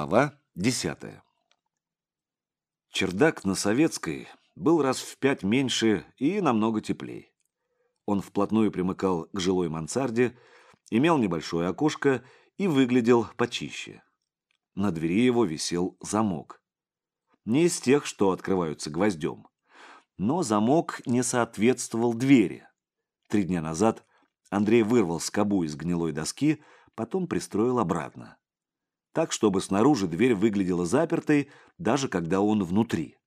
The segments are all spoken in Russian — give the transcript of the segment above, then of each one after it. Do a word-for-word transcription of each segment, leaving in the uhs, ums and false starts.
Глава десятая. Чердак на Советской был раз в пять меньше и намного теплей. Он вплотную примыкал к жилой мансарде, имел небольшое окошко и выглядел почище. На двери его висел замок. Не из тех, что открываются гвоздем. Но замок не соответствовал двери. Три дня назад Андрей вырвал скобу из гнилой доски, потом пристроил обратно. Так, чтобы снаружи дверь выглядела запертой, даже когда он внутри.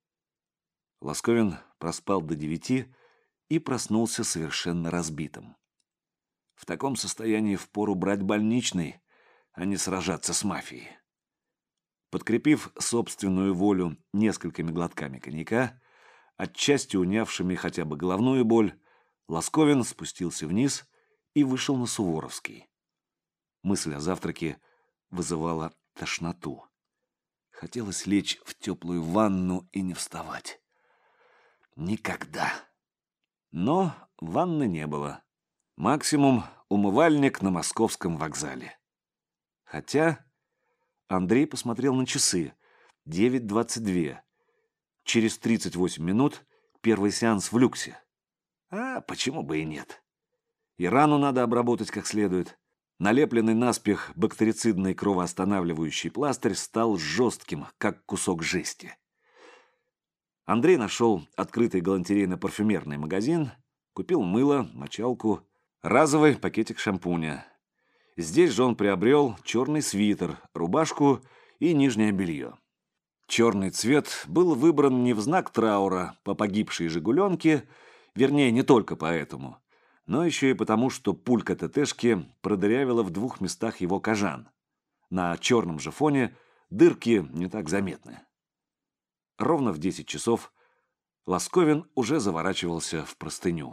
Ласковин проспал до девяти и проснулся совершенно разбитым. В таком состоянии впору брать больничный, а не сражаться с мафией. Подкрепив собственную волю несколькими глотками коньяка, отчасти унявшими хотя бы головную боль, Ласковин спустился вниз и вышел на Суворовский. Мысль о завтраке вызывала тошноту. Хотелось лечь в теплую ванну и не вставать. Никогда. Но ванны не было. Максимум умывальник на Московском вокзале. Хотя Андрей посмотрел на часы. девять двадцать два. Через тридцать восемь минут первый сеанс в люксе. А почему бы и нет? И рану надо обработать как следует. Налепленный наспех бактерицидный кровоостанавливающий пластырь стал жестким, как кусок жести. Андрей нашел открытый галантерейно-парфюмерный магазин, купил мыло, мочалку, разовый пакетик шампуня. Здесь же он приобрел черный свитер, рубашку и нижнее белье. Черный цвет был выбран не в знак траура по погибшей «Жигуленке», вернее, не только поэтому, но еще и потому, что пулька ТТшки продырявила в двух местах его кожан. На черном же фоне дырки не так заметны. Ровно в десять часов Ласковин уже заворачивался в простыню.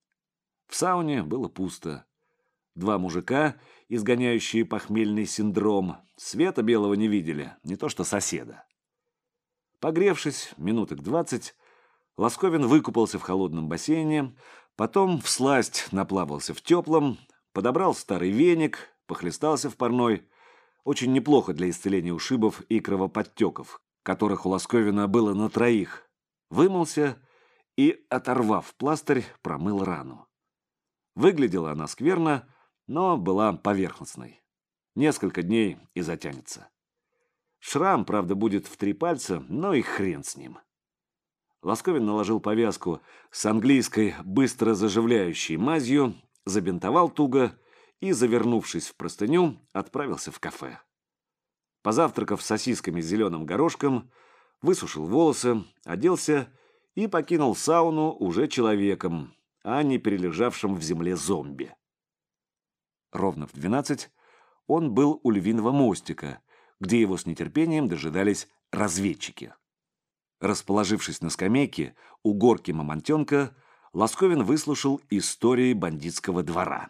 В сауне было пусто. Два мужика, изгоняющие похмельный синдром, света белого не видели, не то что соседа. Погревшись минуток двадцать, Ласковин выкупался в холодном бассейне, потом всласть наплавался в теплом, подобрал старый веник, похлестался в парной. Очень неплохо для исцеления ушибов и кровоподтеков, которых у Ласковина было на троих. Вымылся и, оторвав пластырь, промыл рану. Выглядела она скверно, но была поверхностной. Несколько дней и затянется. Шрам, правда, будет в три пальца, но и хрен с ним. Ласковин наложил повязку с английской быстро заживляющей мазью, забинтовал туго и, завернувшись в простыню, отправился в кафе. Позавтракав сосисками с зеленым горошком, высушил волосы, оделся и покинул сауну уже человеком, а не перележавшим в земле зомби. Ровно в двенадцать он был у Львиного мостика, где его с нетерпением дожидались разведчики. Расположившись на скамейке у горки Мамонтенка, Ласковин выслушал истории бандитского двора.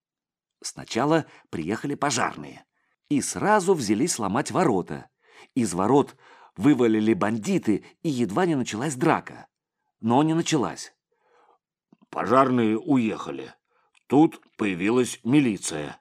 Сначала приехали пожарные и сразу взялись ломать ворота. Из ворот вывалили бандиты, и едва не началась драка. Но не началась. Пожарные уехали. Тут появилась милиция.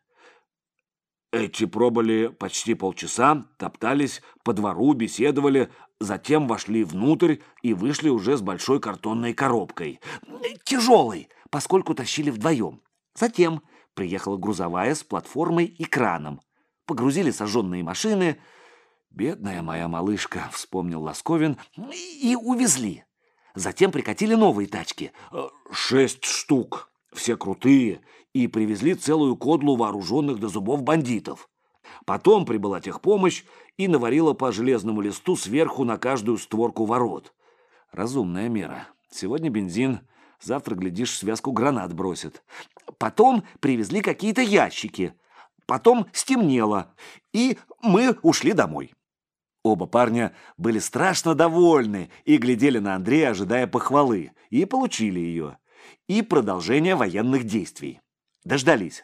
Эти пробыли почти полчаса, топтались по двору, беседовали, затем вошли внутрь и вышли уже с большой картонной коробкой. Тяжелой, поскольку тащили вдвоем. Затем приехала грузовая с платформой и краном. Погрузили сожженные машины. «Бедная моя малышка», — вспомнил Ласковин, и, и увезли. Затем прикатили новые тачки. Шесть штук, все крутые, и привезли целую кодлу вооруженных до зубов бандитов. Потом прибыла техпомощь и наварила по железному листу сверху на каждую створку ворот. Разумная мера. Сегодня бензин, завтра, глядишь, связку гранат бросит. Потом привезли какие-то ящики. Потом стемнело, и мы ушли домой. Оба парня были страшно довольны и глядели на Андрея, ожидая похвалы, и получили ее. И продолжение военных действий. Дождались.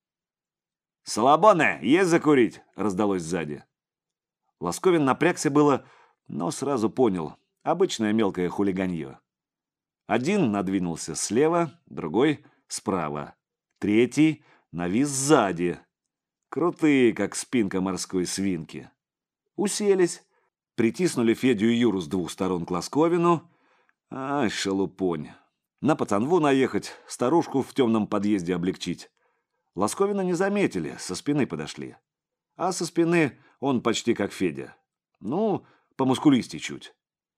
«Салабоне, есть закурить?» — раздалось сзади. Ласковин напрягся было, но сразу понял — обычное мелкое хулиганье. Один надвинулся слева, другой — справа. Третий навис сзади. Крутые, как спинка морской свинки. Уселись, притиснули Федю и Юру с двух сторон к Ласковину. Ай, шелупонь. На пацанву наехать, старушку в темном подъезде облегчить. Ласковина не заметили, со спины подошли. А со спины он почти как Федя. Ну, помускулистей чуть.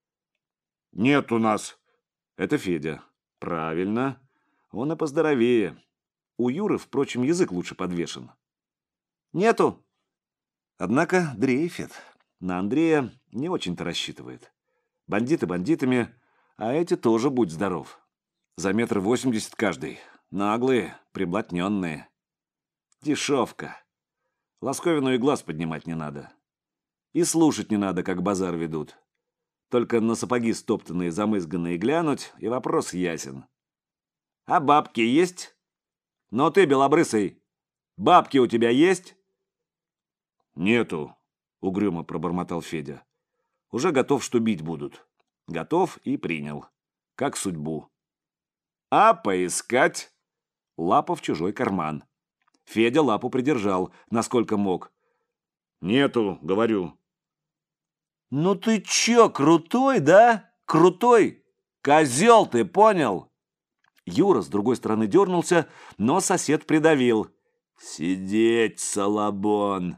Нет у нас. Это Федя. Правильно. Он и поздоровее. У Юры, впрочем, язык лучше подвешен. Нету. Однако дрейфит. На Андрея не очень-то рассчитывает. Бандиты бандитами, а эти тоже будь здоров. За метр восемьдесят каждый. Наглые, приблотненные. Дешевка. Ласковину и глаз поднимать не надо. И слушать не надо, как базар ведут. Только на сапоги стоптанные, замызганные глянуть, и вопрос ясен. А бабки есть? Но ты, белобрысый, бабки у тебя есть? Нету, угрюмо пробормотал Федя. Уже готов, что бить будут. Готов и принял. Как судьбу. А поискать? Лапа в чужой карман. Федя лапу придержал, насколько мог. Нету, говорю. Ну ты чё, крутой, да? Крутой? Козел ты, понял? Юра с другой стороны дернулся, но сосед придавил. Сидеть, салабон.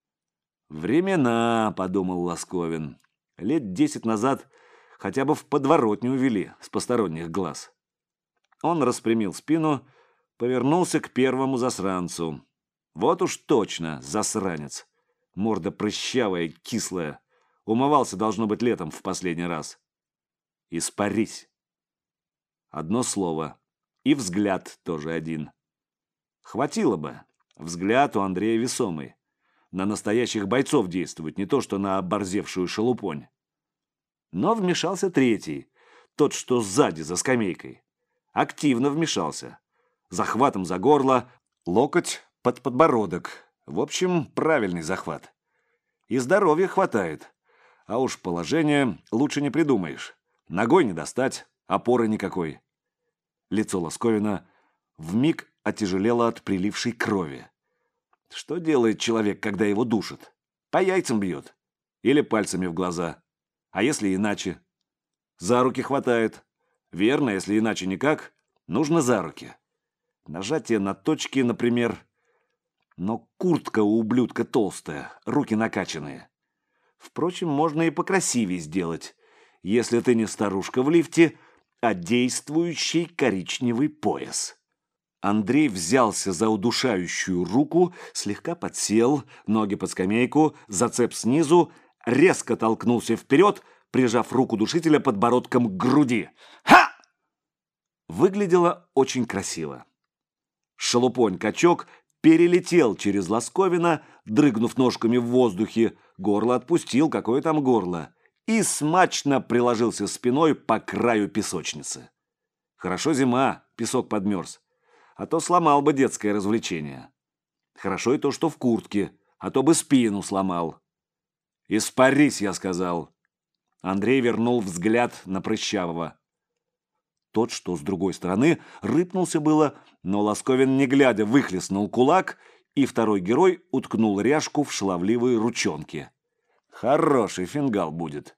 Времена, подумал Ласковин. Лет десять назад хотя бы в подворотню увели с посторонних глаз. Он распрямил спину, повернулся к первому засранцу. Вот уж точно засранец. Морда прыщавая, кислая. Умывался, должно быть, летом в последний раз. Испарись. Одно слово. И взгляд тоже один. Хватило бы. Взгляд у Андрея весомый. На настоящих бойцов действует, не то что на оборзевшую шелупонь. Но вмешался третий. Тот, что сзади, за скамейкой. Активно вмешался. Захватом за горло, локоть под подбородок. В общем, правильный захват. И здоровья хватает. А уж положение лучше не придумаешь. Ногой не достать, опоры никакой. Лицо Ласковина вмиг отяжелело от прилившей крови. Что делает человек, когда его душат? По яйцам бьет. Или пальцами в глаза. А если иначе? За руки хватает. Верно, если иначе никак, нужно за руки. Нажатие на точки, например. Но куртка у ублюдка толстая, руки накачанные. Впрочем, можно и покрасивее сделать, если ты не старушка в лифте, а действующий коричневый пояс. Андрей взялся за удушающую руку, слегка подсел, ноги под скамейку, зацеп снизу, резко толкнулся вперед, прижав руку душителя подбородком к груди. Ха! Выглядело очень красиво. Шелупонь-качок перелетел через Ласковина, дрыгнув ножками в воздухе, горло отпустил, какое там горло, и смачно приложился спиной по краю песочницы. Хорошо зима, песок подмерз, а то сломал бы детское развлечение. Хорошо и то, что в куртке, а то бы спину сломал. «Испарись», я сказал. Андрей вернул взгляд на Прыщавого. Тот, что с другой стороны, рыпнулся было, но Ласковин, не глядя, выхлестнул кулак, и второй герой уткнул ряжку в шаловливые ручонки. Хороший фингал будет.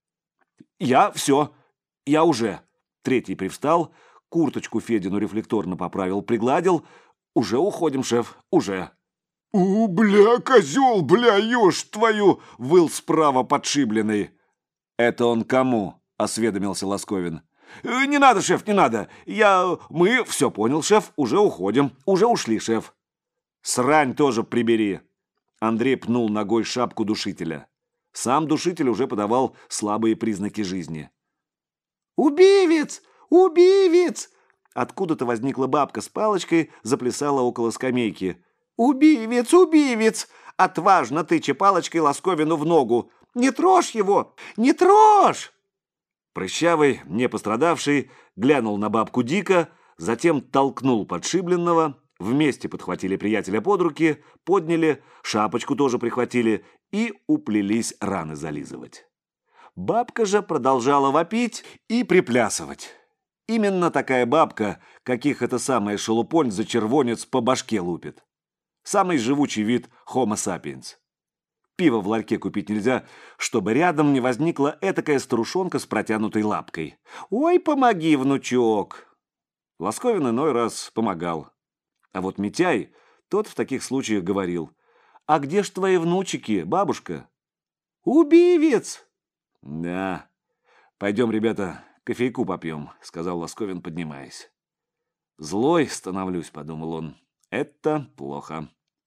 «Я все, я уже». Третий привстал, курточку Федину рефлекторно поправил, пригладил. «Уже уходим, шеф, уже». «У, бля, козел, бля, ешь твою!» — выл справа подшибленный. «Это он кому?» — осведомился Ласковин. «Не надо, шеф, не надо. Я... Мы... Все понял, шеф. Уже уходим. Уже ушли, шеф». «Срань тоже прибери». Андрей пнул ногой шапку душителя. Сам душитель уже подавал слабые признаки жизни. «Убивец! Убивец!» Откуда-то возникла бабка с палочкой, заплясала около скамейки. «Убивец! Убивец!» Отважно тыча палочкой Ласковину в ногу. «Не трожь его! Не трожь!» Прыщавый, не пострадавший, глянул на бабку дико, затем толкнул подшибленного, вместе подхватили приятеля под руки, подняли, шапочку тоже прихватили и уплелись раны зализывать. Бабка же продолжала вопить и приплясывать. Именно такая бабка, каких эта самая шелупонь за червонец по башке лупит. Самый живучий вид Homo sapiens. Пиво в ларьке купить нельзя, чтобы рядом не возникла этакая старушонка с протянутой лапкой. «Ой, помоги, внучок!» Ласковин иной раз помогал. А вот Митяй, тот в таких случаях говорил: «А где ж твои внучики, бабушка?» «Убивец!» «Да, пойдем, ребята, кофейку попьем», — сказал Ласковин, поднимаясь. «Злой становлюсь», — подумал он. «Это плохо».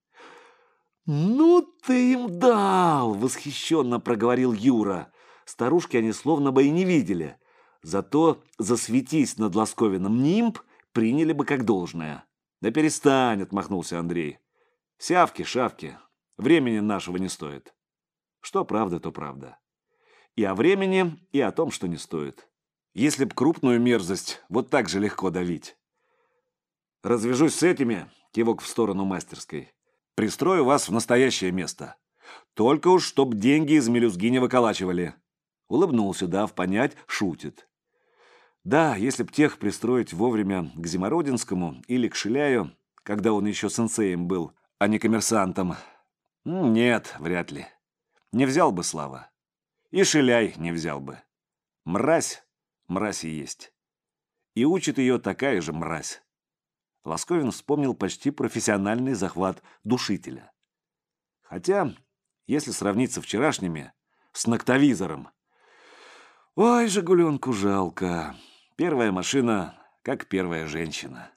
«Ну ты им дал!» — восхищенно проговорил Юра. Старушки они словно бы и не видели. Зато засветись над Ласковиным нимб, приняли бы как должное. «Да перестань!» — отмахнулся Андрей. «Сявки, шавки. Времени нашего не стоит». Что правда, то правда. И о времени, и о том, что не стоит. Если б крупную мерзость вот так же легко давить. «Развяжусь с этими», — кивок в сторону мастерской. «Пристрою вас в настоящее место. Только уж, чтоб деньги из мелюзги не выколачивали». Улыбнулся, дав понять, шутит. Да, если б тех пристроить вовремя к Зимородинскому или к Шиляю, когда он еще сенсеем был, а не коммерсантом. Нет, вряд ли. Не взял бы Слава. И Шиляй не взял бы. Мразь, мразь и есть. И учит ее такая же мразь. Ласковин вспомнил почти профессиональный захват душителя. Хотя, если сравнить со вчерашними, с ноктовизором. Ой, «Жигуленку» жалко. Первая машина, как первая женщина.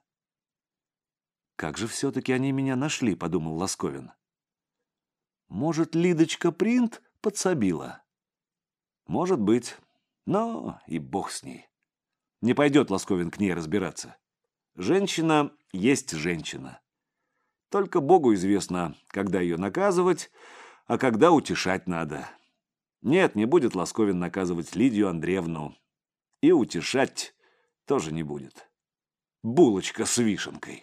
«Как же все-таки они меня нашли», — подумал Ласковин. «Может, Лидочка Принт подсобила?» «Может быть. Но и бог с ней. Не пойдет Ласковин к ней разбираться. Женщина есть женщина. Только Богу известно, когда ее наказывать, а когда утешать надо. Нет, не будет Ласковин наказывать Лидию Андреевну. И утешать тоже не будет. Булочка с вишенкой».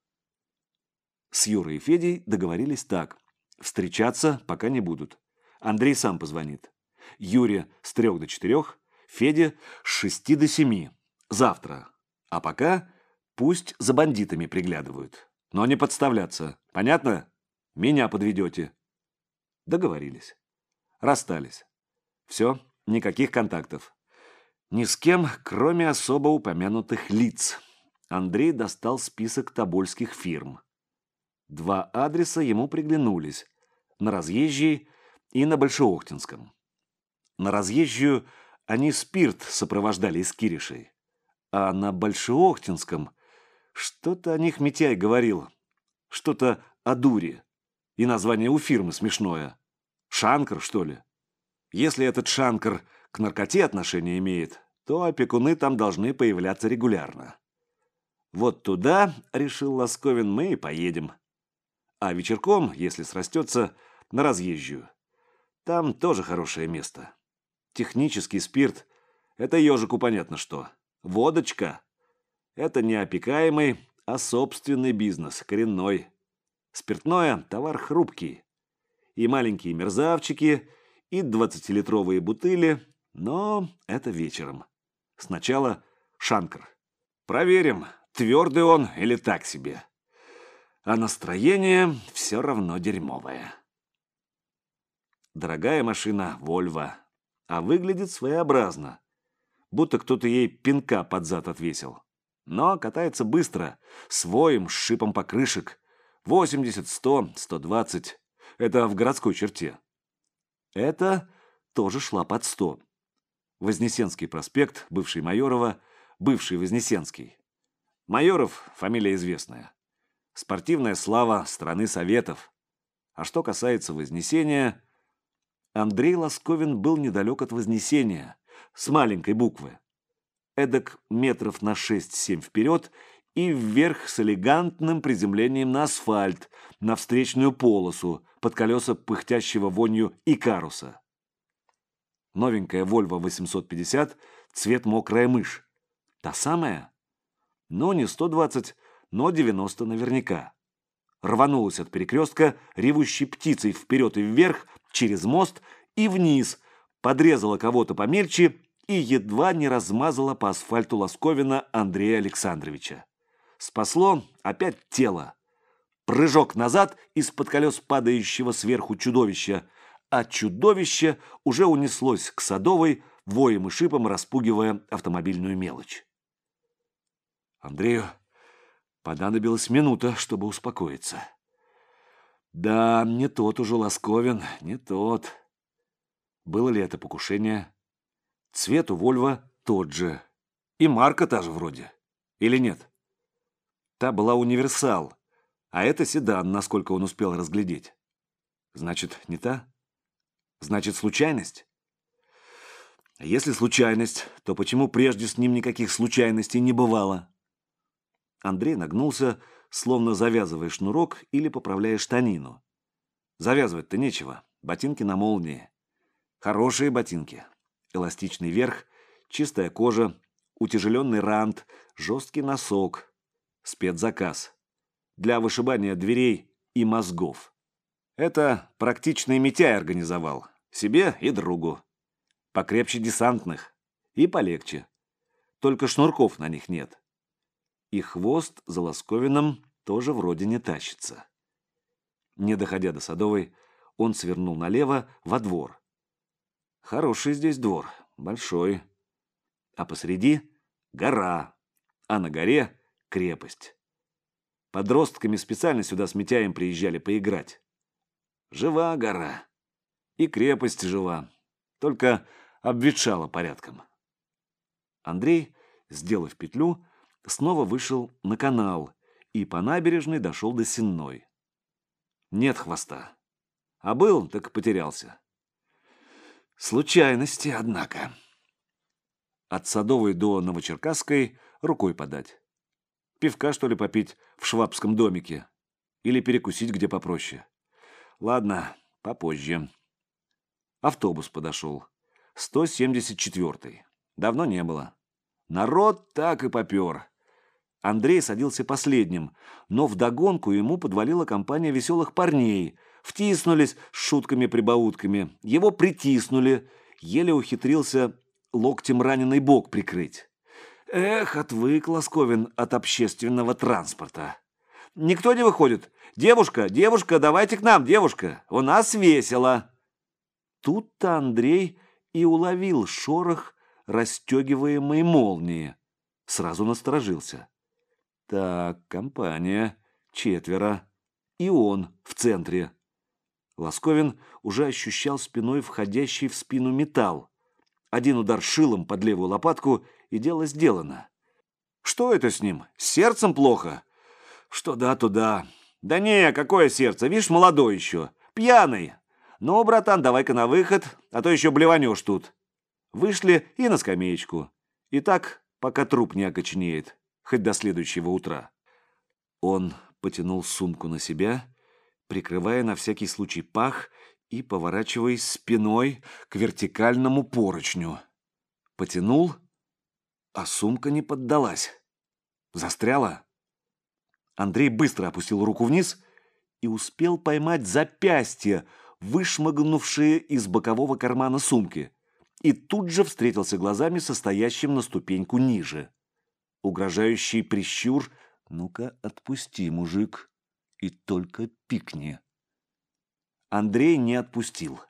С Юрой и Федей договорились так. Встречаться пока не будут. Андрей сам позвонит. Юре с трех до четырех, Феде с шести до семи. Завтра. А пока пусть за бандитами приглядывают. Но не подставляться. Понятно? Меня подведете. Договорились. Расстались. Все, никаких контактов. Ни с кем, кроме особо упомянутых лиц. Андрей достал список тобольских фирм. Два адреса ему приглянулись. На Разъезжей и на Большеохтинском. На Разъезжую они спирт сопровождали из Киришей. А на Большеохтинском что-то о них Митяй говорил. Что-то о дуре. И название у фирмы смешное. Шанкар, что ли? Если этот Шанкар к наркоте отношение имеет, то опекуны там должны появляться регулярно. Вот туда, решил Ласковин, мы и поедем. А вечерком, если срастется, на Разъезжую. Там тоже хорошее место. Технический спирт – это ежику понятно что. Водочка – это не опекаемый, а собственный бизнес, коренной. Спиртное – товар хрупкий. И маленькие мерзавчики, и двадцатилитровые бутыли, но это вечером. Сначала Шанкар. Проверим, твердый он или так себе. А настроение все равно дерьмовое. Дорогая машина «Вольво», а выглядит своеобразно, будто кто-то ей пинка под зад отвесил. Но катается быстро, с воем, с шипом покрышек. восемьдесят, сто, сто двадцать. Это в городской черте. Это тоже шла под сто. Вознесенский проспект, бывший Майорова, бывший Вознесенский. Майоров – фамилия известная. Спортивная слава страны Советов. А что касается Вознесения, Андрей Ласковин был недалек от Вознесения, с маленькой буквы. Эдак метров на шесть-семь вперед и вверх с элегантным приземлением на асфальт, на встречную полосу, под колеса пыхтящего вонью Икаруса. Новенькая Volvo восемьсот пятьдесят, цвет мокрая мышь. Та самая? Ну, не сто двадцать, но девяносто наверняка. Рванулась от перекрестка ревущей птицей вперед и вверх, через мост и вниз, подрезала кого-то помельче и едва не размазала по асфальту Ласковина Андрея Александровича. Спасло опять тело. Прыжок назад из-под колес падающего сверху чудовища, а чудовище уже унеслось к Садовой, воем и шипом распугивая автомобильную мелочь. Андрею понадобилась минута, чтобы успокоиться. Да, не тот уже Лосковин, не тот. Было ли это покушение? Цвет у Вольво тот же. И марка та же вроде. Или нет? Та была универсал, а это седан, насколько он успел разглядеть. Значит, не та? Значит, случайность? Если случайность, то почему прежде с ним никаких случайностей не бывало? Андрей нагнулся, словно завязывая шнурок или поправляя штанину. Завязывать-то нечего, ботинки на молнии. Хорошие ботинки. Эластичный верх, чистая кожа, утяжеленный рант, жесткий носок. Спецзаказ. Для вышибания дверей и мозгов. Это практичный Митяй организовал. Себе и другу. Покрепче десантных. И полегче. Только шнурков на них нет. И хвост за Лосковиным тоже вроде не тащится. Не доходя до Садовой, он свернул налево во двор. Хороший здесь двор, большой. А посреди гора, а на горе крепость. Подростками специально сюда с Митяем приезжали поиграть. Жива гора. И крепость жива. Только обветшала порядком. Андрей, сделав петлю, снова вышел на канал и по набережной дошел до Сенной. Нет хвоста. А был, так и потерялся. Случайности, однако. От Садовой до Новочеркасской рукой подать. Пивка, что ли, попить в швабском домике? Или перекусить где попроще? Ладно, попозже. Автобус подошел. сто семьдесят четвёртый. Давно не было. Народ так и попер. Андрей садился последним, но вдогонку ему подвалила компания веселых парней. Втиснулись с шутками-прибаутками. Его притиснули. Еле ухитрился локтем раненый бок прикрыть. Эх, отвык Лосковин от общественного транспорта. Никто не выходит. Девушка, девушка, давайте к нам, девушка. У нас весело. Тут-то Андрей и уловил шорох расстегиваемой молнии. Сразу насторожился. Так, компания, четверо. И он в центре. Лосковин уже ощущал спиной входящий в спину металл. Один удар шилом под левую лопатку, и дело сделано. Что это с ним? С сердцем плохо? Что да, то да. Да не, какое сердце, видишь, молодой еще. Пьяный. Ну, братан, давай-ка на выход, а то еще блеванешь тут. Вышли и на скамеечку. И так, пока труп не окоченеет, хоть до следующего утра. Он потянул сумку на себя, прикрывая на всякий случай пах и поворачиваясь спиной к вертикальному поручню. Потянул, а сумка не поддалась. Застряла. Андрей быстро опустил руку вниз и успел поймать запястье, вышмыгнувшие из бокового кармана сумки, и тут же встретился глазами со стоящим на ступеньку ниже. Угрожающий прищур: «Ну-ка, отпусти, мужик, и только пикни». Андрей не отпустил.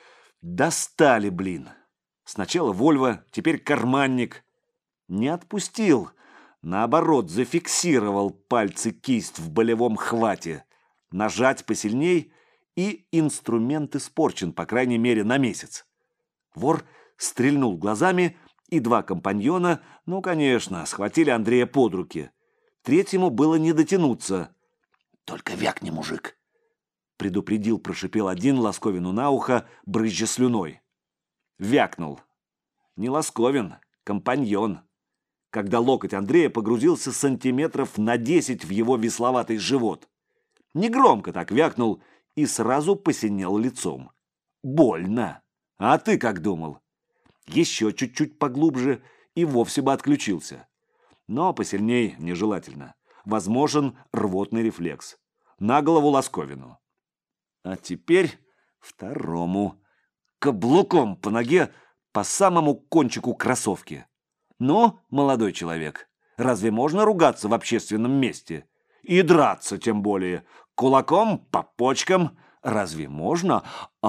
Достали, блин. Сначала Вольво, теперь карманник. Не отпустил. Наоборот, зафиксировал пальцы кисть в болевом хвате. Нажать посильней, и инструмент испорчен, по крайней мере, на месяц. Вор стрельнул глазами, и два компаньона, ну, конечно, схватили Андрея под руки. Третьему было не дотянуться. «Только вякни, мужик!» предупредил, прошипел один Лосковину на ухо, брызжа слюной. Вякнул. Не Лосковин, компаньон. Когда локоть Андрея погрузился сантиметров на десять в его весловатый живот. Негромко так вякнул и сразу посинел лицом. Больно. А ты как думал? Еще чуть-чуть поглубже и вовсе бы отключился. Но посильней нежелательно. Возможен рвотный рефлекс. На голову Лосковину. А теперь второму. Каблуком по ноге, по самому кончику кроссовки. Ну, молодой человек, разве можно ругаться в общественном месте? И драться тем более. Кулаком по почкам, Разве можно?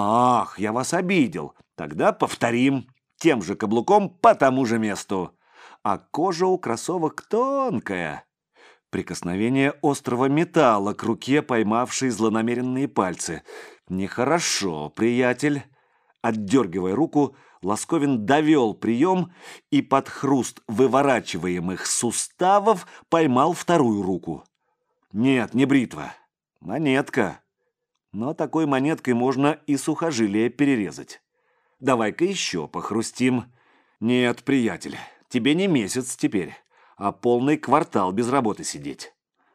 Ах, я вас обидел. Тогда повторим. Тем же каблуком по тому же месту. А кожа у кроссовок тонкая. Прикосновение острого металла к руке, поймавшей злонамеренные пальцы. Нехорошо, приятель. Отдергивая руку, Ласковин довел прием и под хруст выворачиваемых суставов поймал вторую руку. Нет, не бритва. Монетка. Но такой монеткой можно и сухожилие перерезать. Давай-ка еще похрустим. Нет, приятель, тебе не месяц теперь, а полный квартал без работы сидеть.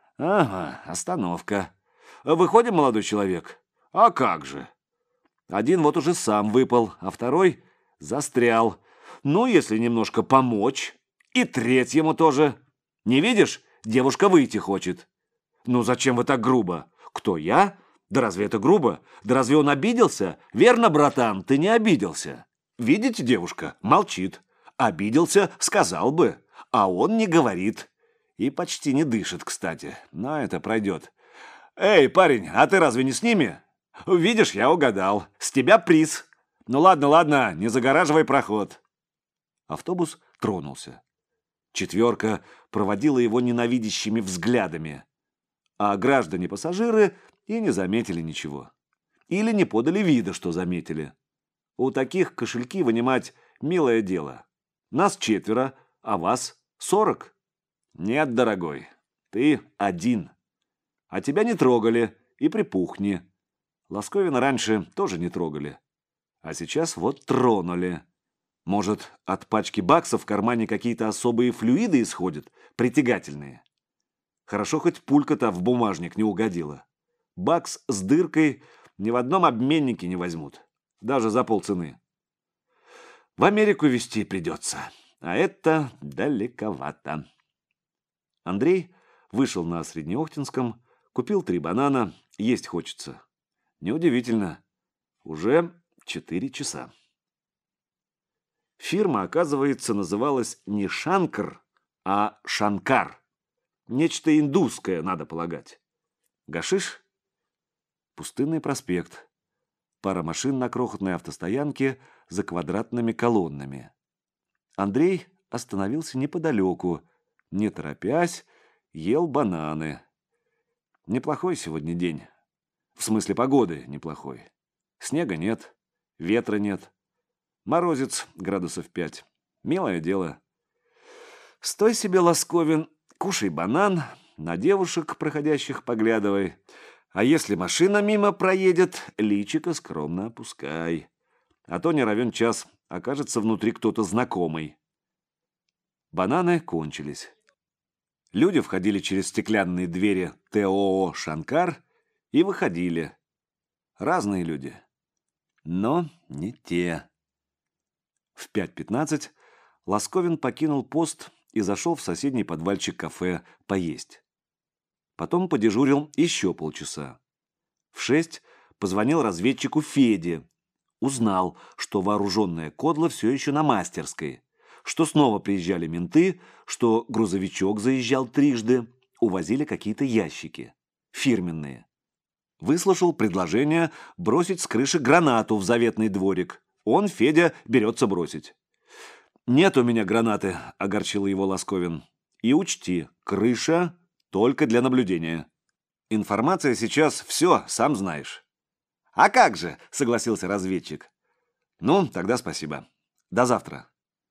Ага, остановка. Выходим, молодой человек? А как же? Один вот уже сам выпал, а второй застрял. Ну, если немножко помочь. И третьему тоже. Не видишь? Девушка выйти хочет. Ну, зачем вы так грубо? Кто, я? Да разве это грубо? Да разве он обиделся? Верно, братан, ты не обиделся. Видите, девушка, молчит. Обиделся, сказал бы. А он не говорит. И почти не дышит, кстати. Но это пройдет. Эй, парень, а ты разве не с ними? Видишь, я угадал. С тебя приз. Ну ладно, ладно, не загораживай проход. Автобус тронулся. Четверка проводила его ненавидящими взглядами. А граждане-пассажиры и не заметили ничего. Или не подали вида, что заметили. У таких кошельки вынимать милое дело. Нас четверо, а вас сорок. Нет, дорогой, ты один. А тебя не трогали, и припухни. Ласковина раньше тоже не трогали. А сейчас вот тронули. Может, от пачки баксов в кармане какие-то особые флюиды исходят, притягательные? Хорошо, хоть пулька-то в бумажник не угодила. Бакс с дыркой ни в одном обменнике не возьмут. Даже за полцены. В Америку везти придется. А это далековато. Андрей вышел на Среднеохтинском, купил три банана, есть хочется. Неудивительно. Уже четыре часа. Фирма, оказывается, называлась не Шанкар, а Шанкар. Нечто индусское, надо полагать. Гашиш? Пустынный проспект. Пара машин на крохотной автостоянке за квадратными колоннами. Андрей остановился неподалеку, не торопясь, ел бананы. Неплохой сегодня день. В смысле погоды неплохой. Снега нет, ветра нет. Морозец градусов пять. Милое дело. Стой себе, Ласковин, кушай банан, на девушек проходящих поглядывай. А если машина мимо проедет, личико скромно опускай. А то не равен час, окажется внутри кто-то знакомый. Бананы кончились. Люди входили через стеклянные двери ТОО «Шанкар» и выходили. Разные люди. Но не те. В пять пятнадцать Ласковин покинул пост и зашел в соседний подвальчик кафе поесть. Потом подежурил еще полчаса. В шесть позвонил разведчику Феде. Узнал, что вооруженная кодла все еще на Мастерской, что снова приезжали менты, что грузовичок заезжал трижды, увозили какие-то ящики. Фирменные. Выслушал предложение бросить с крыши гранату в заветный дворик. Он, Федя, берется бросить. «Нет у меня гранаты», — огорчил его Ласковин. «И учти, крыша только для наблюдения. Информация сейчас все, сам знаешь». «А как же», — согласился разведчик. «Ну, тогда спасибо. До завтра».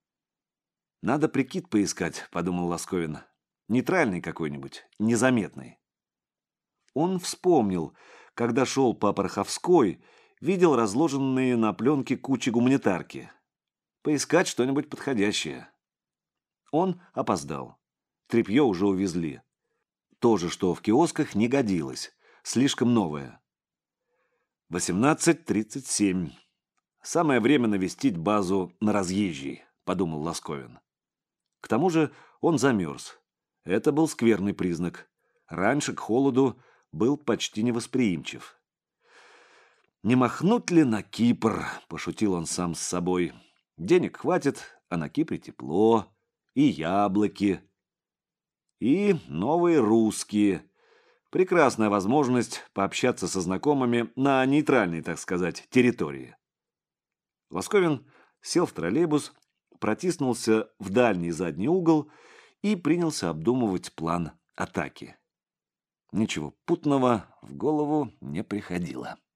«Надо прикид поискать», — подумал Ласковин. «Нейтральный какой-нибудь, незаметный». Он вспомнил, когда шел по Пороховской, видел разложенные на пленке кучи гуманитарки. Поискать что-нибудь подходящее. Он опоздал. Тряпье уже увезли. То же, что в киосках, не годилось. Слишком новое. восемнадцать тридцать семь. Самое время навестить базу на Разъезжей, подумал Ласковин. К тому же он замерз. Это был скверный признак. Раньше к холоду был почти невосприимчив. «Не махнуть ли на Кипр?» – пошутил он сам с собой. «Денег хватит, а на Кипре тепло, и яблоки, и новые русские. Прекрасная возможность пообщаться со знакомыми на нейтральной, так сказать, территории. Лосковин сел в троллейбус, протиснулся в дальний задний угол и принялся обдумывать план атаки. Ничего путного в голову не приходило.